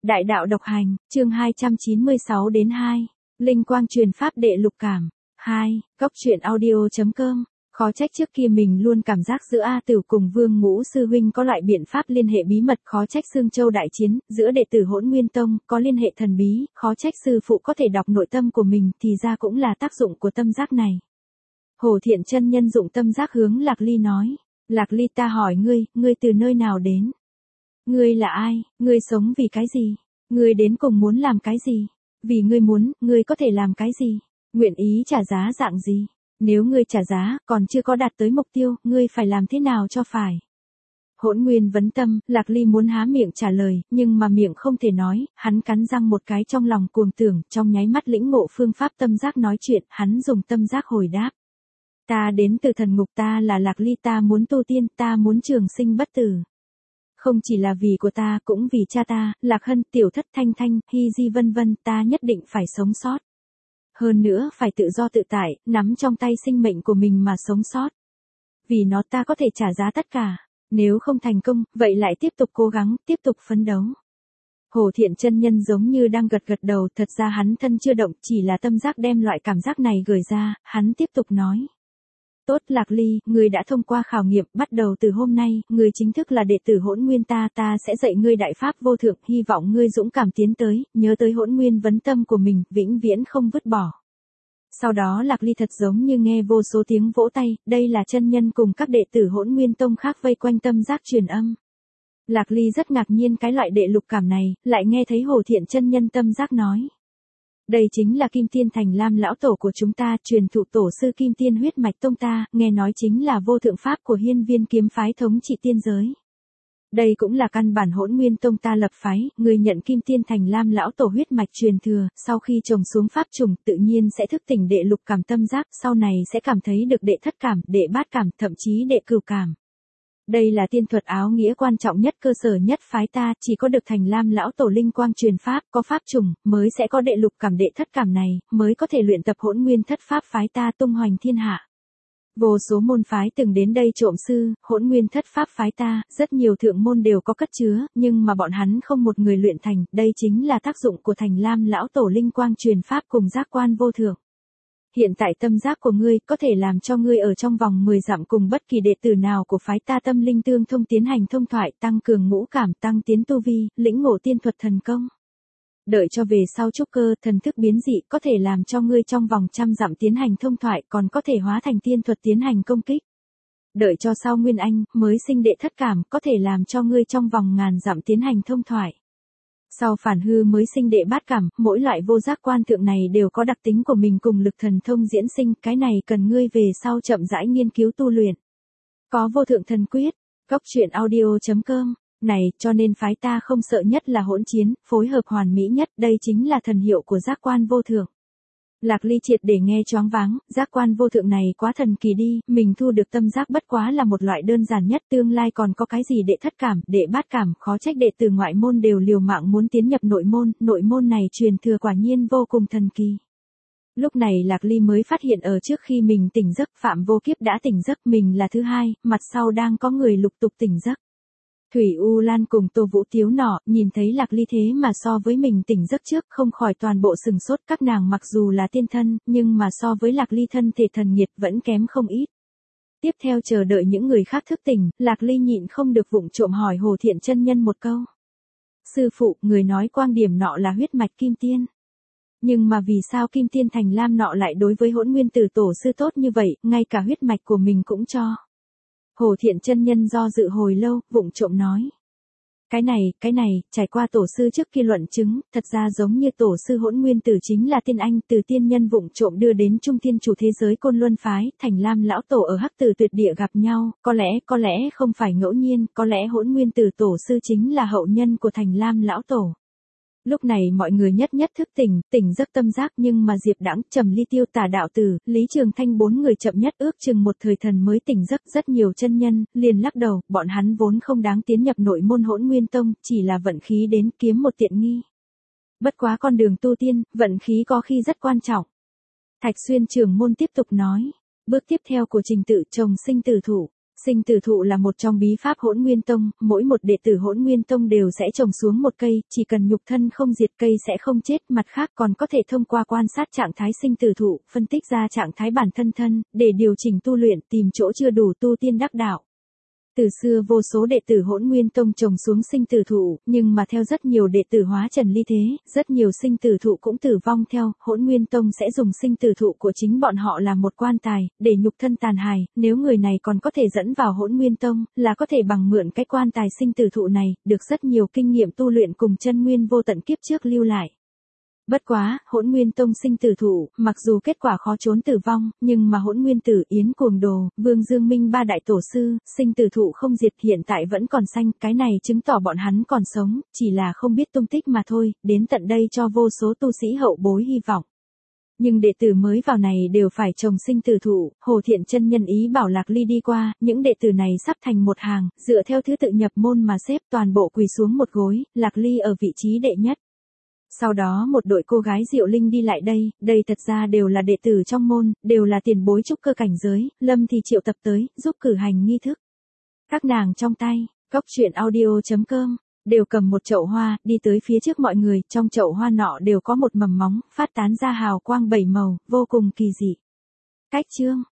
Đại đạo độc hành, chương 296 đến 2. Linh quang truyền pháp đệ lục cảm. 2. Góc truyện audio.com. Khó trách trước kia mình luôn cảm giác giữa A Tử cùng Vương Ngũ sư huynh có loại biện pháp liên hệ bí mật, khó trách Sương Châu đại chiến giữa đệ tử Hỗn Nguyên Tông có liên hệ thần bí, khó trách sư phụ có thể đọc nội tâm của mình, thì ra cũng là tác dụng của tâm giác này. Hồ Thiện chân nhân dụng tâm giác hướng Lạc Ly nói, Lạc Ly, ta hỏi ngươi từ nơi nào đến? Ngươi là ai? Ngươi sống vì cái gì? Ngươi đến cùng muốn làm cái gì? Vì ngươi muốn, ngươi có thể làm cái gì? Nguyện ý trả giá dạng gì? Nếu ngươi trả giá, còn chưa có đạt tới mục tiêu, ngươi phải làm thế nào cho phải? Hỗn Nguyên vấn tâm, Lạc Ly muốn há miệng trả lời, nhưng mà miệng không thể nói, hắn cắn răng một cái trong lòng cuồng tưởng, trong nháy mắt lĩnh ngộ phương pháp tâm giác nói chuyện, hắn dùng tâm giác hồi đáp. Ta đến từ thần ngục, ta là Lạc Ly, ta muốn tu tiên, ta muốn trường sinh bất tử. Không chỉ là vì của ta, cũng vì cha ta, Lạc Hân, Tiểu Thất, Thanh Thanh, Hy Di vân vân, ta nhất định phải sống sót. Hơn nữa, phải tự do tự tại, nắm trong tay sinh mệnh của mình mà sống sót. Vì nó ta có thể trả giá tất cả. Nếu không thành công, vậy lại tiếp tục cố gắng, tiếp tục phấn đấu. Hồ Thiện chân nhân giống như đang gật gật đầu, thật ra hắn thân chưa động, chỉ là tâm giác đem loại cảm giác này gửi ra, hắn tiếp tục nói. Tốt Lạc Ly, ngươi đã thông qua khảo nghiệm, bắt đầu từ hôm nay, ngươi chính thức là đệ tử Hỗn Nguyên ta sẽ dạy ngươi đại pháp vô thượng, hy vọng ngươi dũng cảm tiến tới, nhớ tới Hỗn Nguyên vấn tâm của mình, vĩnh viễn không vứt bỏ. Sau đó Lạc Ly thật giống như nghe vô số tiếng vỗ tay, đây là chân nhân cùng các đệ tử Hỗn Nguyên Tông khác vây quanh tâm giác truyền âm. Lạc Ly rất ngạc nhiên cái loại đệ lục cảm này, lại nghe thấy Hồ Thiện chân nhân tâm giác nói. Đây chính là Kim Tiên Thành Lam lão tổ của chúng ta, truyền thụ tổ sư Kim Tiên huyết mạch tông ta, nghe nói chính là vô thượng pháp của Hiên Viên kiếm phái thống trị tiên giới. Đây cũng là căn bản Hỗn Nguyên Tông ta lập phái, người nhận Kim Tiên Thành Lam lão tổ huyết mạch truyền thừa, sau khi trồng xuống pháp trùng, tự nhiên sẽ thức tỉnh đệ lục cảm tâm giác, sau này sẽ cảm thấy được đệ thất cảm, đệ bát cảm, thậm chí đệ cửu cảm. Đây là tiên thuật áo nghĩa quan trọng nhất, cơ sở nhất phái ta, chỉ có được Thành Lam lão tổ linh quang truyền pháp, có pháp trùng, mới sẽ có đệ lục cảm đệ thất cảm này, mới có thể luyện tập Hỗn Nguyên thất pháp phái ta tung hoành thiên hạ. Vô số môn phái từng đến đây trộm sư, Hỗn Nguyên thất pháp phái ta, rất nhiều thượng môn đều có cất chứa, nhưng mà bọn hắn không một người luyện thành, đây chính là tác dụng của Thành Lam lão tổ linh quang truyền pháp cùng giác quan vô thượng. Hiện tại tâm giác của ngươi có thể làm cho ngươi ở trong vòng 10 dặm cùng bất kỳ đệ tử nào của phái ta tâm linh tương thông tiến hành thông thoại, tăng cường ngũ cảm, tăng tiến tu vi, lĩnh ngộ tiên thuật thần công. Đợi cho về sau trúc cơ, thần thức biến dị, có thể làm cho ngươi trong vòng 100 dặm tiến hành thông thoại, còn có thể hóa thành tiên thuật tiến hành công kích. Đợi cho sau nguyên anh, mới sinh đệ thất cảm, có thể làm cho ngươi trong vòng 1000 dặm tiến hành thông thoại. Sau phản hư mới sinh đệ bát cảm, mỗi loại vô giác quan thượng này đều có đặc tính của mình cùng lực thần thông diễn sinh, cái này cần ngươi về sau chậm rãi nghiên cứu tu luyện. Có vô thượng thần quyết, góc truyện audio.com, này, cho nên phái ta không sợ nhất là hỗn chiến, phối hợp hoàn mỹ nhất, đây chính là thần hiệu của giác quan vô thượng. Lạc Ly triệt để nghe choáng váng, giác quan vô thượng này quá thần kỳ đi, mình thu được tâm giác bất quá là một loại đơn giản nhất, tương lai còn có cái gì đệ thất cảm, đệ bát cảm, khó trách đệ tử ngoại môn đều liều mạng muốn tiến nhập nội môn này truyền thừa quả nhiên vô cùng thần kỳ. Lúc này Lạc Ly mới phát hiện ở trước khi mình tỉnh giấc, Phạm Vô Kiếp đã tỉnh giấc, mình là thứ hai, mặt sau đang có người lục tục tỉnh giấc. Thủy U Lan cùng Tô Vũ Tiếu nọ, nhìn thấy Lạc Ly thế mà so với mình tỉnh giấc trước, không khỏi toàn bộ sừng sốt, các nàng mặc dù là tiên thân, nhưng mà so với Lạc Ly thân thể thần nhiệt vẫn kém không ít. Tiếp theo chờ đợi những người khác thức tỉnh, Lạc Ly nhịn không được vụng trộm hỏi Hồ Thiện chân nhân một câu. Sư phụ, người nói quang điểm nọ là huyết mạch kim tiên. Nhưng mà vì sao Kim Tiên Thành Lam nọ lại đối với Hỗn Nguyên Tử tổ sư tốt như vậy, ngay cả huyết mạch của mình cũng cho. Hồ Thiện chân nhân do dự hồi lâu, vụng trộm nói. Cái này, trải qua tổ sư trước kia luận chứng, thật ra giống như tổ sư Hỗn Nguyên Tử chính là tiên anh, từ tiên nhân vụng trộm đưa đến trung thiên chủ thế giới Côn Luân phái, Thành Lam lão tổ ở Hắc Tử tuyệt địa gặp nhau, có lẽ không phải ngẫu nhiên, có lẽ Hỗn Nguyên Tử tổ sư chính là hậu nhân của Thành Lam lão tổ. Lúc này mọi người nhất thức tỉnh giấc tâm giác, nhưng mà Diệp Đãng, Trầm Ly Tiêu, Tả Đạo Tử, Lý Trường Thanh bốn người chậm nhất ước chừng một thời thần mới tỉnh giấc, rất nhiều chân nhân liền lắc đầu, bọn hắn vốn không đáng tiến nhập nội môn Hỗn Nguyên Tông, chỉ là vận khí đến kiếm một tiện nghi. Bất quá con đường tu tiên, vận khí có khi rất quan trọng. Thạch Xuyên trưởng môn tiếp tục nói, bước tiếp theo của trình tự trồng sinh tử thủ. Sinh tử thụ là một trong bí pháp Hỗn Nguyên Tông, mỗi một đệ tử Hỗn Nguyên Tông đều sẽ trồng xuống một cây, chỉ cần nhục thân không diệt cây sẽ không chết, mặt khác còn có thể thông qua quan sát trạng thái sinh tử thụ, phân tích ra trạng thái bản thân thân, để điều chỉnh tu luyện, tìm chỗ chưa đủ tu tiên đắc đạo. Từ xưa vô số đệ tử Hỗn Nguyên Tông trồng xuống sinh tử thụ, nhưng mà theo rất nhiều đệ tử hóa trần ly thế, rất nhiều sinh tử thụ cũng tử vong theo, Hỗn Nguyên Tông sẽ dùng sinh tử thụ của chính bọn họ làm một quan tài, để nhục thân tàn hài, nếu người này còn có thể dẫn vào Hỗn Nguyên Tông, là có thể bằng mượn cái quan tài sinh tử thụ này, được rất nhiều kinh nghiệm tu luyện cùng chân nguyên vô tận kiếp trước lưu lại. Bất quá, Hỗn Nguyên Tông sinh tử thụ, mặc dù kết quả khó trốn tử vong, nhưng mà Hỗn Nguyên Tử, Yến Cuồng Đồ, Vương Dương Minh ba đại tổ sư, sinh tử thụ không diệt hiện tại vẫn còn xanh, cái này chứng tỏ bọn hắn còn sống, chỉ là không biết tung tích mà thôi, đến tận đây cho vô số tu sĩ hậu bối hy vọng. Nhưng đệ tử mới vào này đều phải trồng sinh tử thụ, Hồ Thiện Chân nhân ý bảo Lạc Ly đi qua, những đệ tử này sắp thành một hàng, dựa theo thứ tự nhập môn mà xếp, toàn bộ quỳ xuống một gối, Lạc Ly ở vị trí đệ nhất. Sau đó một đội cô gái Diệu Linh đi lại đây thật ra đều là đệ tử trong môn, đều là tiền bối trúc cơ cảnh giới, Lâm thì triệu tập tới, giúp cử hành nghi thức. Các nàng trong tay, cốc truyện audio.com, đều cầm một chậu hoa, đi tới phía trước mọi người, trong chậu hoa nọ đều có một mầm móng, phát tán ra hào quang 7 màu, vô cùng kỳ dị. Cách chương